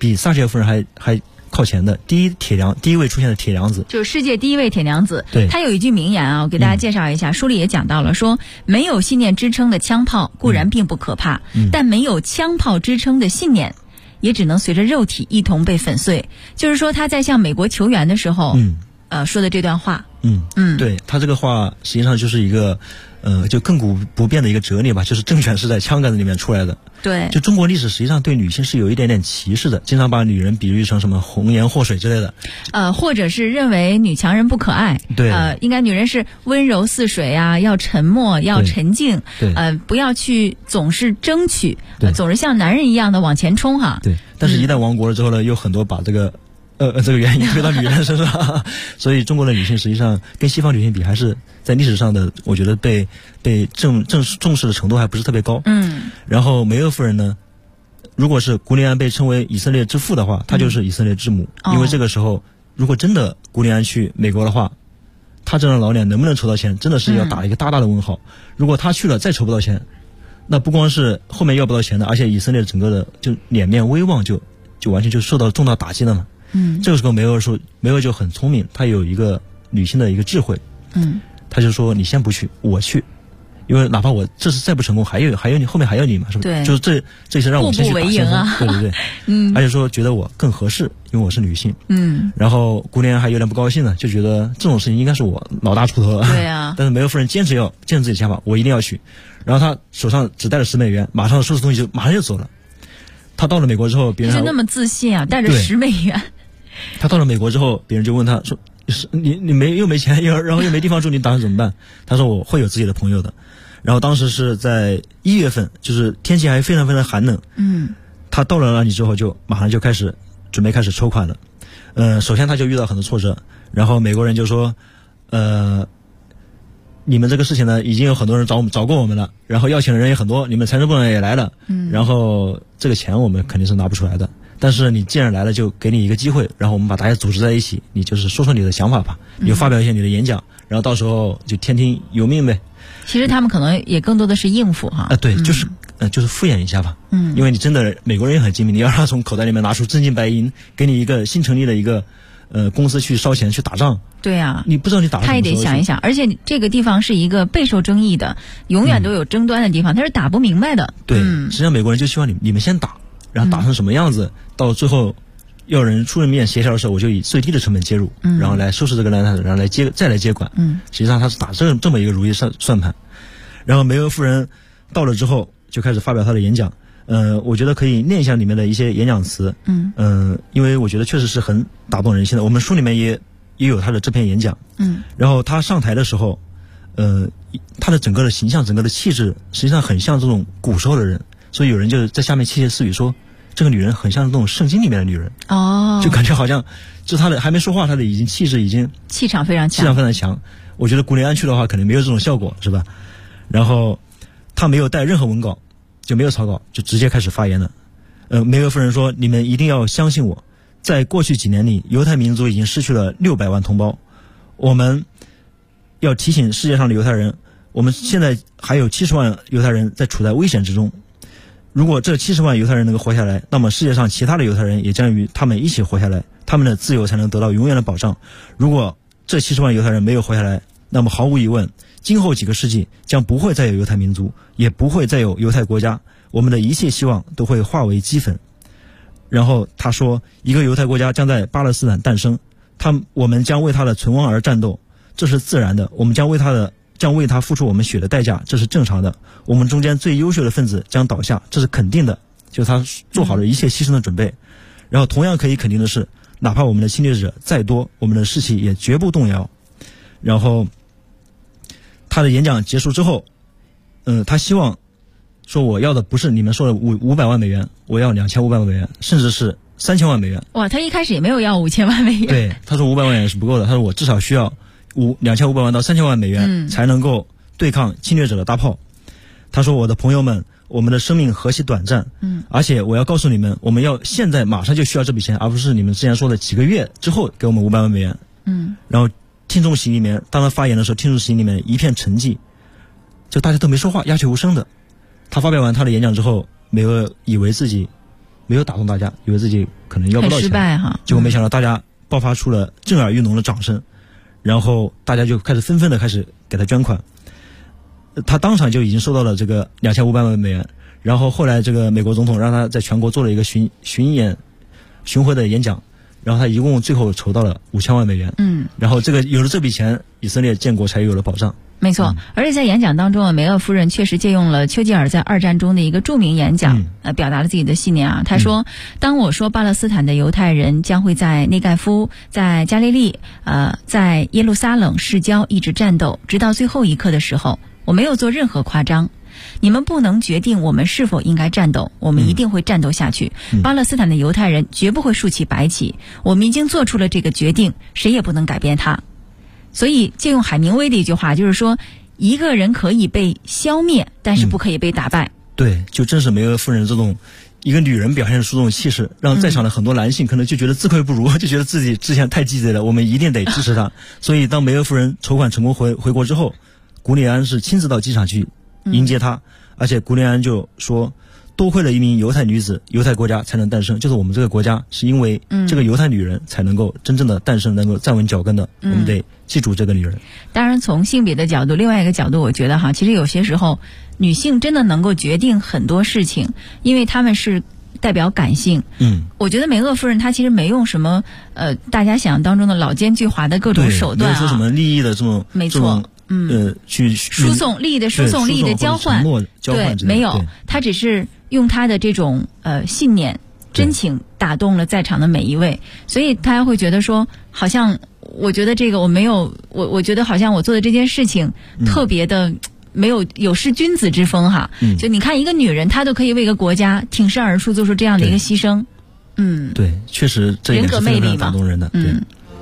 比撒切尔夫人还靠前的第一位出现的铁娘子， 就是世界第一位铁娘子。 对， 她有一句名言啊，我给大家介绍一下，书里也讲到了，说没有信念支撑的枪炮固然并不可怕，但没有枪炮支撑的信念也只能随着肉体一同被粉碎。就是说他在向美国求援的时候说的这段话。 对，他这个话实际上就是一个就亘古不变的一个哲理吧，就是政权是在枪杆子里面出来的。 对， 就中国历史实际上对女性是有一点点歧视的，经常把女人比喻成什么红颜祸水之类的， 或者是认为女强人不可爱。 对， 应该女人是温柔似水啊，要沉默，要沉静， 对， 不要去总是争取，总是像男人一样的往前冲哈。 对，但是一旦亡国了之后呢，有很多把这个原因推到女人身上，所以中国的女性实际上跟西方女性比，还是在历史上的，我觉得被重视的程度还不是特别高。然后梅厄夫人呢，如果是古利安被称为以色列之父的话，她就是以色列之母，因为这个时候如果真的古利安去美国的话，她这张老脸能不能筹到钱，真的是要打一个大大的问号。如果她去了再筹不到钱，那不光是后面要不到钱的，而且以色列整个的就脸面威望就完全就受到重大打击了嘛。这个时候梅厄就很聪明，他有一个女性的一个智慧。他就说你先不去，我去，因为哪怕我这次再不成功，还有你后面还有你嘛，是不是？ 对， 就是这些让我先去打先锋啊。对对对，而且说觉得我更合适，因为我是女性。然后古利安还有点不高兴呢，就觉得这种事情应该是我老大出头了。 对啊。 但是梅厄夫人坚持自己的想法，我一定要去。然后他手上只带了10美元，马上收拾东西马上就走了。他到了美国之后，别人就那么自信啊，带着10美元。 他到了美国之后，别人就问他说：“你又没钱，然后又没地方住，你打算怎么办？”他说：“我会有自己的朋友的。”然后当时是在1月份，就是天气还非常非常寒冷。他到了那里之后，就马上就准备开始筹款了。首先他就遇到很多挫折，然后美国人就说：“你们这个事情呢，已经有很多人找过我们了，然后要钱的人也很多，你们财政部门也来了，然后这个钱我们肯定是拿不出来的。但是你既然来了，就给你一个机会，然后我们把大家组织在一起，你就是说你的想法吧，你就发表一下你的演讲，然后到时候就天听由命呗。” 其实他们可能也更多的是应付哈。 对，就是敷衍一下吧。因为你真的美国人也很精明，你要让他从口袋里面拿出真金白银，给你一个新成立的一个公司去烧钱去打仗。对啊，你不知道你打什么时候， 他也得想一想，而且这个地方是一个备受争议的，永远都有争端的地方，他是打不明白的。 对，实际上美国人就希望你们先打，然后打成什么样子，到最后要人出人面协调的时候，我就以最低的成本介入，然后来收拾这个烂摊子，然后再来接管。实际上他是打这么一个如意算盘。然后梅厄夫人到了之后，就开始发表她的演讲。我觉得可以念一下里面的一些演讲词。因为我觉得确实是很打动人心的。我们书里面也有她的这篇演讲。然后她上台的时候，她的整个的形象、整个的气质，实际上很像这种古时候的人。所以有人就在下面窃窃私语说，这个女人很像这种圣经里面的女人。就感觉好像就她的还没说话，她的已经气质已经气场非常强。 我觉得古利安去的话，可能没有这种效果，是吧？然后她没有带任何文稿，就没有草稿，就直接开始发言了。梅厄夫人说：“你们一定要相信我，在过去几年里，犹太民族已经失去了600万同胞。我们要提醒世界上的犹太人，我们现在还有70万犹太人在处在危险之中。如果这70万犹太人能够活下来，那么世界上其他的犹太人也将与他们一起活下来，他们的自由才能得到永远的保障。如果这70万犹太人没有活下来，那么毫无疑问，今后几个世纪将不会再有犹太民族，也不会再有犹太国家，我们的一切希望都会化为齑粉。”然后他说，一个犹太国家将在巴勒斯坦诞生，我们将为它的存亡而战斗，这是自然的，我们将为它付出我们血的代价，这是正常的，我们中间最优秀的分子将倒下，这是肯定的，就是他做好了一切牺牲的准备。然后同样可以肯定的是，哪怕我们的侵略者再多，我们的士气也绝不动摇。然后他的演讲结束之后，他希望说，我要的不是你们说的500万美元，我要2500万美元，甚至是3000万美元。 哇，他一开始也没有要5000万美元。 对，他说500万美元是不够的，他说我至少需要2500万到3000万美元才能够对抗侵略者的大炮。他说，我的朋友们，我们的生命何其短暂，而且我要告诉你们，我们要现在马上就需要这笔钱，而不是你们之前说的几个月之后给我们500万美元。然后听众席里面，当他发言的时候，听众席里面一片沉寂，就大家都没说话，鸦雀无声的。他发表完他的演讲之后，梅厄以为自己没有打动大家，以为自己可能要不到钱， 很失败哈。 结果没想到大家爆发出了震耳欲聋的掌声，然后大家就开始纷纷的开始给他捐款。他当场就已经收到了这个2500万美元，然后后来这个美国总统让他在全国做了一个巡回的演讲，然后他一共最后筹到了5000万美元。然后有了这笔钱，以色列建国才有了保障。 没错，而且在演讲当中梅厄夫人确实借用了丘吉尔在二战中的一个著名演讲，表达了自己的信念啊。他说，当我说巴勒斯坦的犹太人将会在内盖夫、在加利利、在耶路撒冷市郊一直战斗，直到最后一刻的时候，我没有做任何夸张。你们不能决定我们是否应该战斗，我们一定会战斗下去。巴勒斯坦的犹太人绝不会竖起白旗，我们已经做出了这个决定，谁也不能改变它。所以借用海明威的一句话，就是说，一个人可以被消灭，但是不可以被打败。 对，就正是梅厄夫人这种一个女人表现出这种气势，让在场的很多男性可能就觉得自愧不如，就觉得自己之前太鸡贼了，我们一定得支持她。所以当梅厄夫人筹款成功回国之后，古里安是亲自到机场去迎接她，而且古里安就说，多亏了一名犹太女子，犹太国家才能诞生，就是我们这个国家是因为这个犹太女人才能够真正的诞生，能够站稳脚跟的，我们得记住这个女人。 当然从性别的角度，另外一个角度，我觉得其实有些时候女性真的能够决定很多事情，因为她们是代表感性。我觉得梅厄夫人她其实没用什么大家想象当中的老奸巨猾的各种手段没有说什么利益的这种， 没错， 去输送利益的输送，利益的交换，对，没有，她只是用她的这种信念真情打动了在场的每一位，所以大家会觉得说，好像我觉得这个我觉得好像我做的这件事情特别的没有失君子之风哈。就你看一个女人，她都可以为一个国家挺身而出，做出这样的一个牺牲。 对，确实这一点是非常打动人的。对。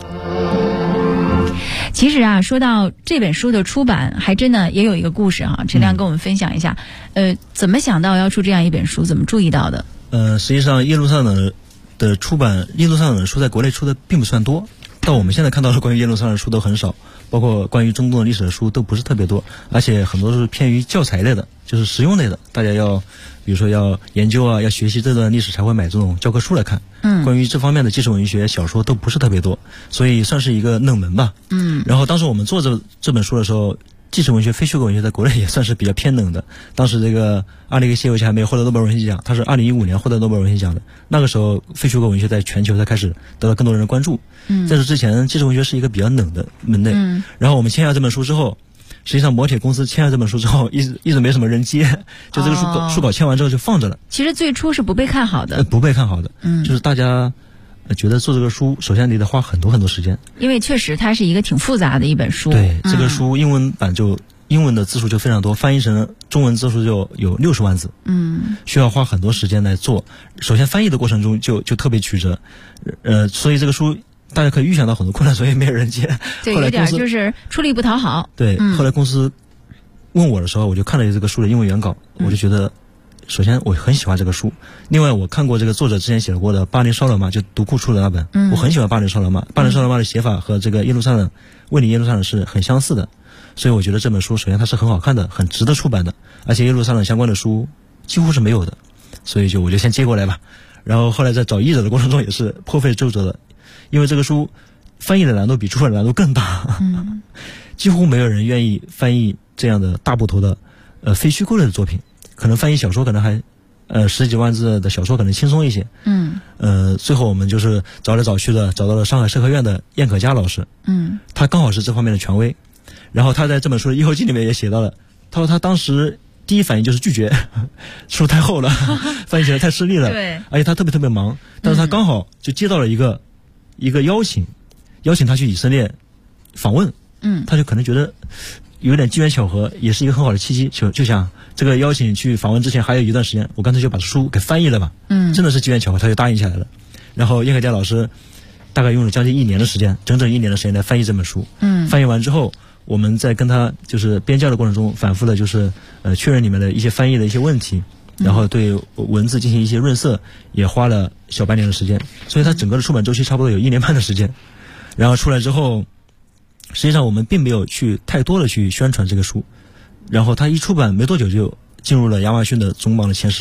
其实说到这本书的出版，还真的也有一个故事陈亮跟我们分享一下。怎么想到要出这样一本书？怎么注意到的？ 实际上耶路撒冷的出版，耶路撒冷的书在国内出的并不算多，到我们现在看到的关于耶路撒冷的书都很少，包括关于中东的历史的书都不是特别多，而且很多都是偏于教材类的，就是实用类的，大家要比如说要研究要学习这段历史才会买这种教科书来看。关于这方面的纪实文学小说都不是特别多，所以算是一个冷门吧。然后当时我们做这本书的时候，纪实文学、非虚构文学在国内也算是比较偏冷的。当时这个阿列克谢耶维奇还没有获得诺贝尔文学奖，他是2015年获得诺贝尔文学奖的。那个时候，非虚构文学在全球才开始得到更多人的关注。在这之前，纪实文学是一个比较冷的门类。然后我们签下这本书之后，实际上磨铁公司签下这本书之后，一直没什么人接，就这个书稿签完之后就放着了。 其实最初是不被看好的， 不被看好的，就是大家觉得做这个书，首先你得花很多很多时间， 因为确实它是一个挺复杂的一本书。 对，这个书英文版英文的字数就非常多，翻译成中文字数就有60万字，需要花很多时间来做。首先翻译的过程中就特别曲折，所以这个书大家可以预想到很多困难，所以没有人接。 对，有点就是出力不讨好。 对，后来公司问我的时候，我就看了这个书的英文原稿，我就觉得，首先我很喜欢这个书，另外我看过这个作者之前写过的《巴黎烧罗马》，就读库出的那本，我很喜欢《巴黎烧罗马》。《巴黎烧罗马》的写法和这个耶路撒冷为你耶路撒冷是很相似的，所以我觉得这本书首先它是很好看的，很值得出版的，而且耶路撒冷相关的书几乎是没有的，所以我就先接过来吧。然后后来在找译者的过程中也是颇费周折的，因为这个书翻译的难度比出版的难度更大，几乎没有人愿意翻译这样的大部头的非虚构类的作品，可能翻译小说可能还十几万字的小说可能轻松一些。最后我们就是找来找去的找到了上海社科院的燕可嘉老师，他刚好是这方面的权威，然后他在这本书的译后记里面也写到了，他说他当时第一反应就是拒绝，书太厚了，翻译起来太吃力了， 对， 而且他特别忙，但是他刚好就接到了一个邀请他去以色列访问，他就可能觉得有点机缘巧合，也是一个很好的契机，就想这个邀请去访问之前还有一段时间，我干脆就把书给翻译了吧，真的是机缘巧合，他就答应下来了。然后燕可嘉老师大概用了将近1年的时间，整整1年的时间来翻译这本书，翻译完之后，我们在跟他就是编校的过程中，反复的就是确认里面的一些翻译的一些问题，然后对文字进行一些润色，也花了小半年的时间，所以它整个的出版周期差不多有1年半的时间。然后出来之后，实际上我们并没有去太多的去宣传这个书，然后它一出版没多久就进入了亚马逊的总榜的前10位，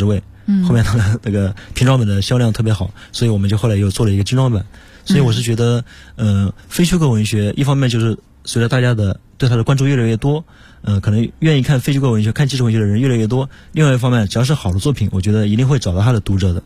后面它的那个平装本的销量特别好，所以我们就后来又做了一个精装版。所以我是觉得，非虚构文学一方面就是随着大家的对它的关注越来越多，可能愿意看非虚构文学、看纪实文学的人越来越多。另外一方面，只要是好的作品，我觉得一定会找到它的读者的。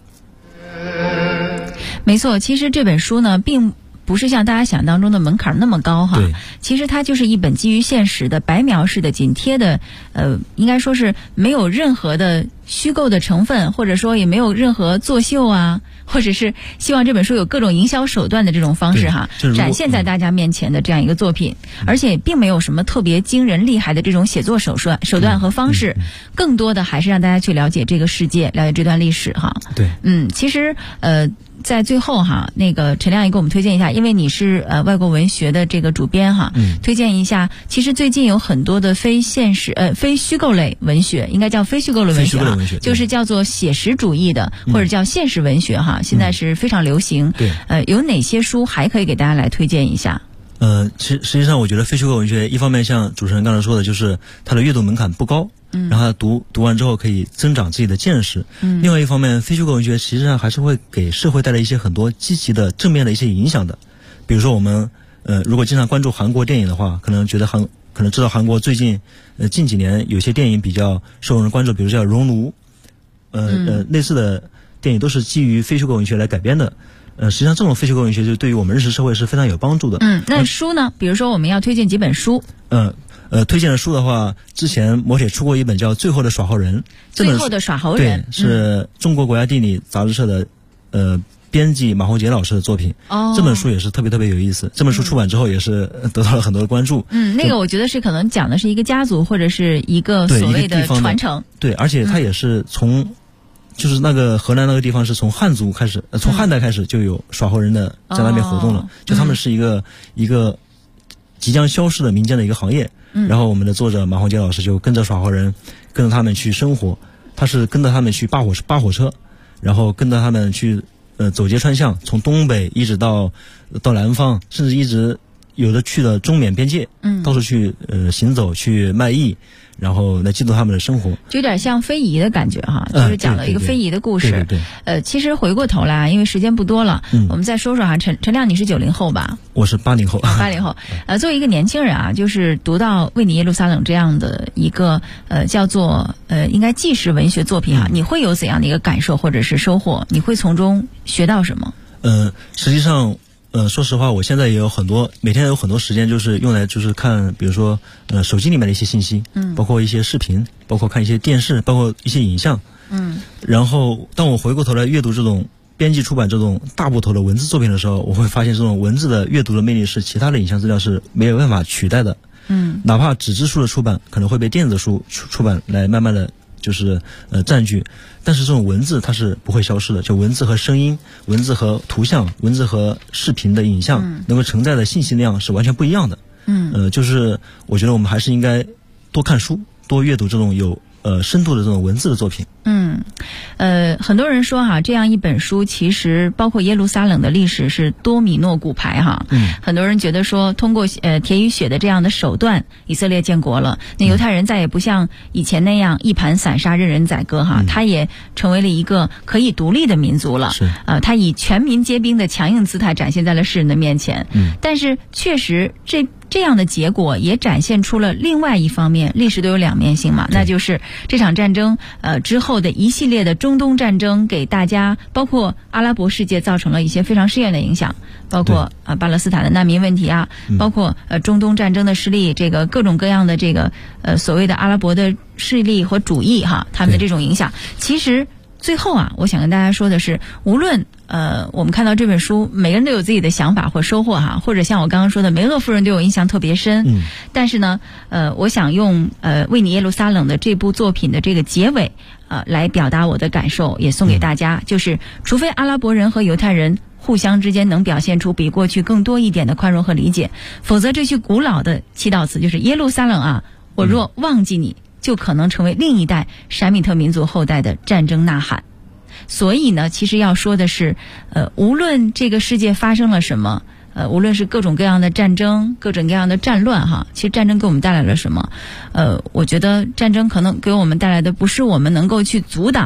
没错，其实这本书呢，并不是像大家想当中的门槛那么高哈。其实它就是一本基于现实的白描式的紧贴的，应该说是没有任何的虚构的成分，或者说也没有任何作秀啊，或者是希望这本书有各种营销手段的这种方式哈，展现在大家面前的这样一个作品，而且并没有什么特别惊人厉害的这种写作手段和方式，更多的还是让大家去了解这个世界，了解这段历史哈。 对， 其实在最后哈，那个陈亮也给我们推荐一下，因为你是外国文学的这个主编哈，推荐一下。其实最近有很多的非虚构类文学，应该叫非虚构类文学哈，就是叫做写实主义的，或者叫现实文学哈，现在是非常流行。 对， 有哪些书还可以给大家来推荐一下？ 实际上我觉得非虚构文学一方面像主持人刚才说的，就是它的阅读门槛不高，然后读完之后可以增长自己的见识。另外一方面，非虚构文学实际上还是会给社会带来一些很多积极的正面的一些影响的。比如说我们如果经常关注韩国电影的话，可能知道韩国最近近几年有些电影比较受人关注，比如叫《熔炉》，类似的电影都是基于非虚构文学来改编的。实际上这种非虚构文学就对于我们认识社会是非常有帮助的。 那书呢？比如说我们要推荐几本书。 推荐的书的话，之前磨铁出过一本叫《最后的耍猴人》。 最后的耍猴人， 对，是中国国家地理杂志社的编辑马洪杰老师的作品。这本书也是特别特别有意思。这本书出版之后也是得到了很多的关注。 那个我觉得是可能讲的是一个家族或者是一个所谓的传承。 对，而且它也是就是那个河南那个地方是从汉族开始，从汉代开始就有耍猴人的在那边活动了。就他们是一个即将消失的民间的一个行业。然后我们的作者马洪杰老师就跟着耍猴人，跟着他们去生活。他是跟着他们去扒火车，然后跟着他们去走街串巷，从东北一直到南方，甚至一直有的去了中缅边界，到处去行走去卖艺。然后来记录他们的生活， 就有点像非遗的感觉哈，就是讲了一个非遗的故事。 对。 其实回过头来，因为时间不多了，我们再说说哈。陈亮，你是90后吧？ 我是80后。 80后。作为一个年轻人啊，就是读到《为你耶路撒冷》这样的一个叫做应该纪实文学作品哈，你会有怎样的一个感受或者是收获？你会从中学到什么？ 实际上。说实话，我现在也有每天有很多时间，就是用来就是看，比如说手机里面的一些信息，包括一些视频，包括看一些电视，包括一些影像，然后当我回过头来阅读这种编辑出版这种大部头的文字作品的时候，我会发现这种文字的阅读的魅力是其他的影像资料是没有办法取代的。哪怕纸质书的出版可能会被电子书出版来慢慢的就是占据，但是这种文字它是不会消失的，就文字和声音、文字和图像、文字和视频的影像能够承载的信息量是完全不一样的。就是我觉得我们还是应该多看书，多阅读这种有深度的这种文字的作品。 很多人说哈，这样一本书其实包括耶路撒冷的历史是多米诺骨牌哈。很多人觉得说，通过铁与血的这样的手段，以色列建国了，那犹太人再也不像以前那样一盘散沙、任人宰割哈，他也成为了一个可以独立的民族了。他以全民皆兵的强硬姿态展现在了世人的面前。但是确实这样的结果也展现出了另外一方面，历史都有两面性嘛，那就是这场战争之后的一系列的中东战争给大家包括阿拉伯世界造成了一些非常深远的影响，包括巴勒斯坦的难民问题啊，包括中东战争的失利，这个各种各样的这个所谓的阿拉伯的势力和主义哈，他们的这种影响。其实最后啊，我想跟大家说的是，无论我们看到这本书，每个人都有自己的想法或收获哈，或者像我刚刚说的，梅厄夫人对我印象特别深。但是呢，我想用为你耶路撒冷的这部作品的这个结尾来表达我的感受，也送给大家，就是除非阿拉伯人和犹太人互相之间能表现出比过去更多一点的宽容和理解，否则这句古老的祈祷词就是耶路撒冷啊，我若忘记你，就可能成为另一代闪米特民族后代的战争呐喊。所以呢，其实要说的是，无论这个世界发生了什么，无论是各种各样的战争、各种各样的战乱哈，其实战争给我们带来了什么？我觉得战争可能给我们带来的不是我们能够去阻挡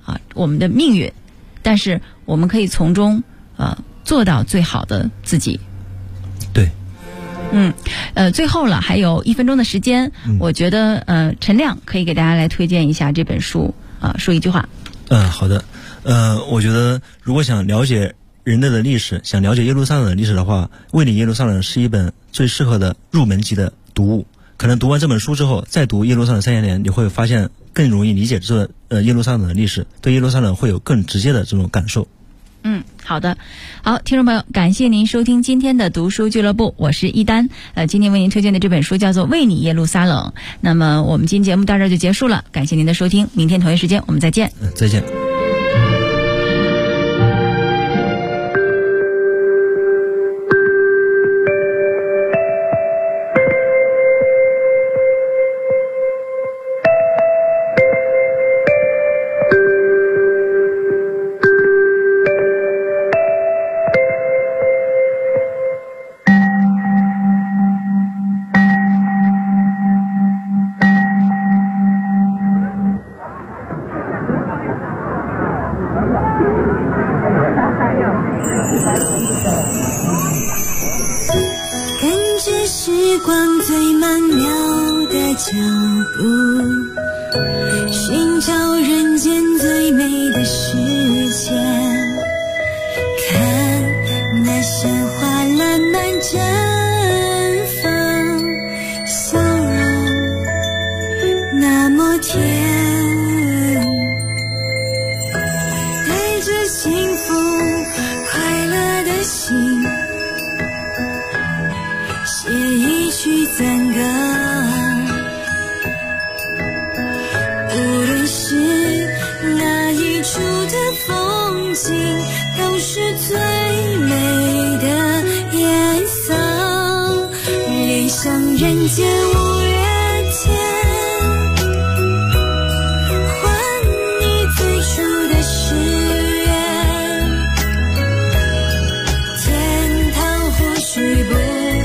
我们的命运，但是我们可以从中做到最好的自己。 对。 最后了，还有1分钟的时间，我觉得陈亮可以给大家来推荐一下这本书，说一句话。 好的。我觉得如果想了解人类的历史，想了解耶路撒冷的历史的话，为你耶路撒冷是一本最适合的入门级的读物。可能读完这本书之后，再读耶路撒冷300年，你会发现更容易理解耶路撒冷的历史，对耶路撒冷会有更直接的这种感受。 好的，好，听众朋友，感谢您收听今天的读书俱乐部，我是一丹。今天为您推荐的这本书叫做《为你耶路撒冷》。那么我们今天节目到这儿就结束了，感谢您的收听，明天同一时间我们再见。 再见。 时光最曼妙的脚步，寻找人间最美的世界，看那鲜花烂漫绽放，笑容那么甜，带着幸福快乐的心，写一曲赞歌，无论是哪一处的风景，都是最美的颜色，理想人间五月天，还你最初的誓言，天堂或许不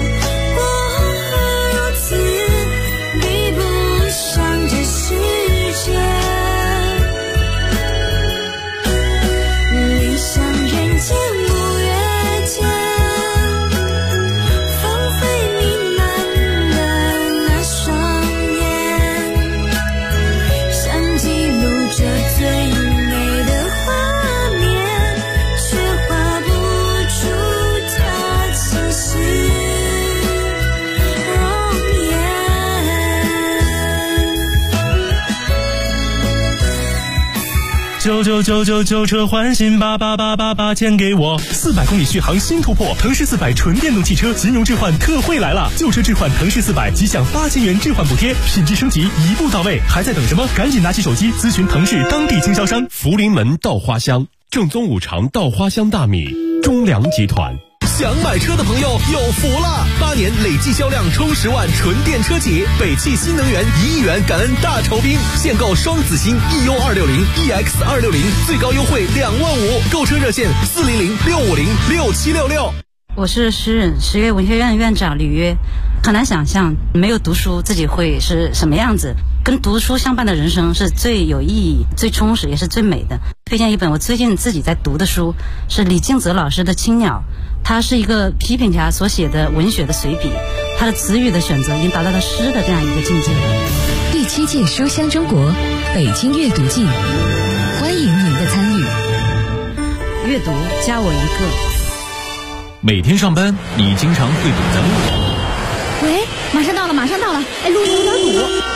99999车换新88888钱给我，400公里续航新突破，腾势400纯电动汽车金融置换特惠来了，旧车置换腾势400即享8000元置换补贴，品质升级一步到位，还在等什么？赶紧拿起手机咨询腾势当地经销商。福临门稻花香，正宗5常稻花香大米，中粮集团。 想买车的朋友有福了！8年累计销量冲10万纯电车企，北汽新能源1亿元感恩大酬宾，现购双子星 EU260、EX260，最高优惠2万5，购车热线400-650-6766。 我是诗人，实约文学院院长李约。很难想象没有读书自己会是什么样子，跟读书相伴的人生是最有意义、最充实也是最美的。推荐一本我最近自己在读的书，是李敬泽老师的《青鸟》，他是一个批评家所写的文学的随笔，他的词语的选择已经达到了诗的这样一个境界。 第7届书香中国北京阅读季，欢迎您的参与。 阅读加我一个。 每天上班你经常会堵在路上， 喂，马上到了，哎，路有点堵。